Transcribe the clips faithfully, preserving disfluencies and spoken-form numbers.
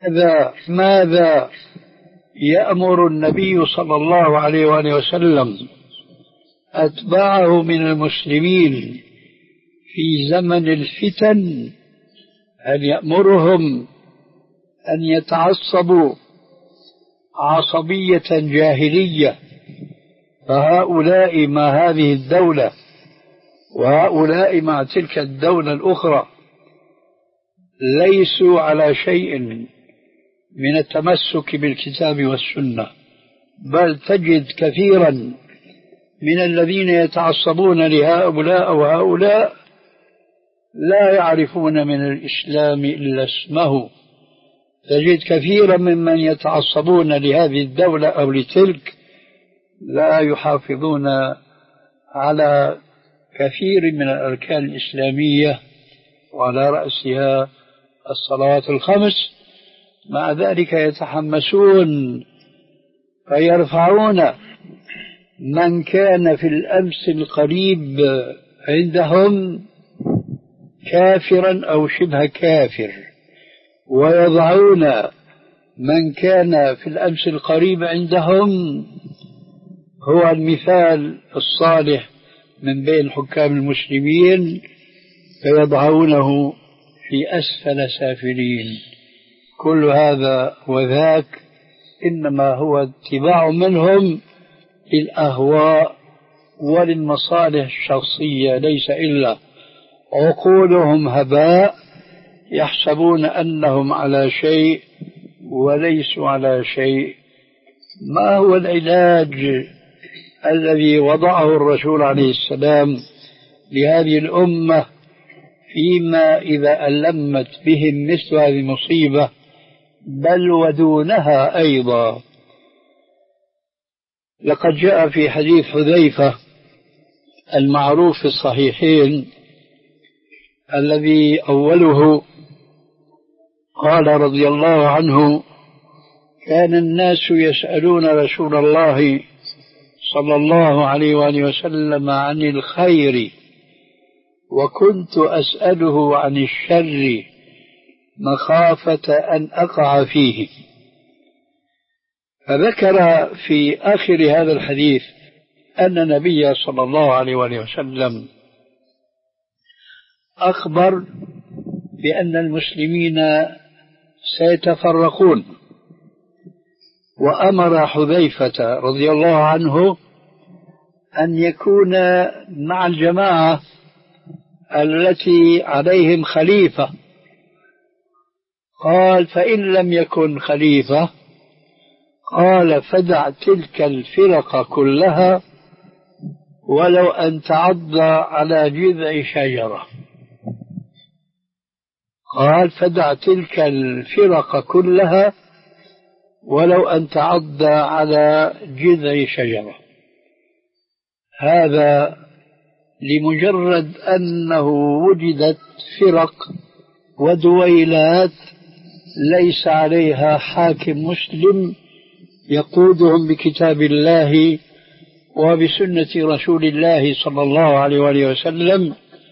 ماذا ماذا يأمر النبي صلى الله عليه وآله وسلم أتباعه من المسلمين في زمن الفتن؟ أن يأمرهم أن يتعصبوا عصبية جاهلية، فهؤلاء مع هذه الدولة وهؤلاء مع تلك الدولة الأخرى ليسوا على شيء من التمسك بالكتاب والسنة، بل تجد كثيرا من الذين يتعصبون لهؤلاء وهؤلاء لا يعرفون من الإسلام إلا اسمه. تجد كثيرا ممن يتعصبون لهذه الدولة أو لتلك لا يحافظون على كثير من الأركان الإسلامية وعلى رأسها الصلوات الخمس، مع ذلك يتحمسون فيرفعون من كان في الأمس القريب عندهم كافرا أو شبه كافر، ويضعون من كان في الأمس القريب عندهم هو المثال الصالح من بين حكام المسلمين، فيضعونه في أسفل سافلين. كل هذا وذاك إنما هو اتباع منهم للأهواء وللمصالح الشخصية، ليس إلا عقولهم هباء، يحسبون أنهم على شيء وليسوا على شيء. ما هو العلاج الذي وضعه الرسول عليه السلام لهذه الأمة فيما إذا ألمت بهم مثل هذه المصيبة، بل ودونها أيضا؟ لقد جاء في حديث حذيفة المعروف في الصحيحين الذي أوله قال رضي الله عنه: كان الناس يسألون رسول الله صلى الله عليه وآله وسلم عن الخير، وكنت أسأله عن الشر مخافة أن أقع فيه. فذكر في آخر هذا الحديث أن النبي صلى الله عليه وآله وسلم أخبر بأن المسلمين سيتفرقون، وأمر حذيفة رضي الله عنه أن يكون مع الجماعة التي عليهم خليفة. قال: فإن لم يكن خليفة، قال: فدع تلك الفرق كلها ولو أن تعض على جذع شجرة. قال: فدع تلك الفرق كلها ولو أن تعض على جذع شجرة. هذا لمجرد أنه وجدت فرق ودويلات ليس عليها حاكم مسلم يقودهم بكتاب الله وبسنة رسول الله صلى الله عليه وآله وسلم.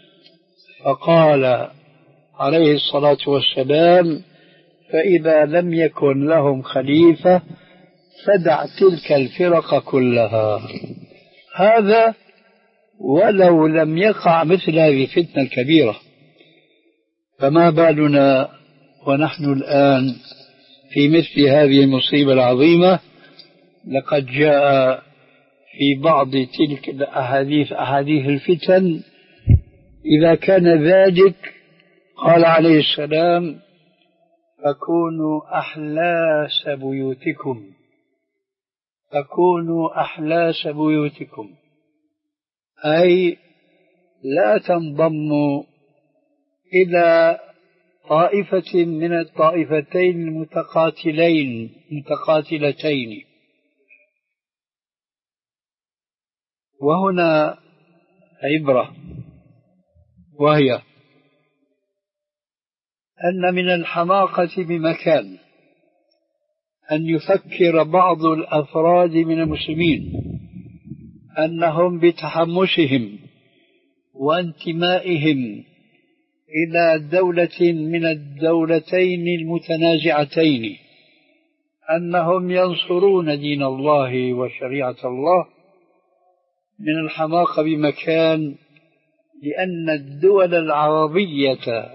فقال عليه الصلاة والسلام: فإذا لم يكن لهم خليفة فدع تلك الفرق كلها. هذا ولو لم يقع مثل هذه الفتنة الكبيرة، فما بالنا ونحن الآن في مثل هذه المصيبة العظيمة؟ لقد جاء في بعض تلك الأحاديث أحاديث الفتن: إذا كان ذلك قال عليه السلام: فكونوا أحلاس بيوتكم، فكونوا أحلاس بيوتكم، أي لا تنضموا إلى طائفة من الطائفتين المتقاتلين متقاتلتين. وهنا عبرة، وهي أن من الحماقة بمكان أن يفكر بعض الأفراد من المسلمين أنهم بتحمسهم وانتمائهم إلى دولة من الدولتين المتنازعتين أنهم ينصرون دين الله وشريعة الله من الحماقة بمكان، لأن الدول العربية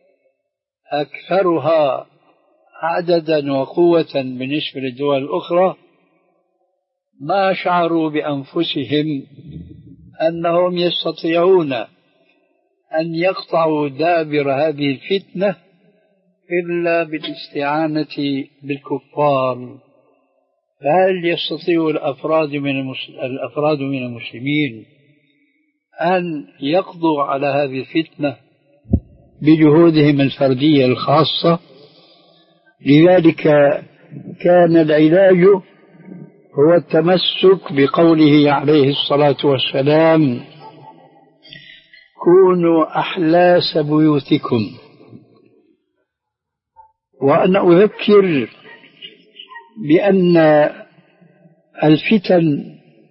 أكثرها عددا وقوة بالنسبة للدول الأخرى ما شعروا بأنفسهم أنهم يستطيعون أن يقطعوا دابر هذه الفتنة إلا بالاستعانة بالكفار. فهل يستطيع الأفراد من الأفراد من المسلمين أن يقضوا على هذه الفتنة بجهودهم الفردية الخاصة؟ لذلك كان العلاج هو التمسك بقوله عليه الصلاة والسلام: كونوا أحلاس بيوتكم. وأنا أذكر بأن الفتن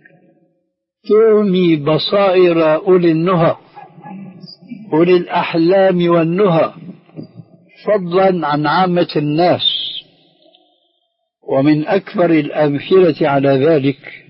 تعمي بصائر أولي النهى، أولي الأحلام والنهى، فضلا عن عامة الناس. ومن أكبر الأمثلة على ذلك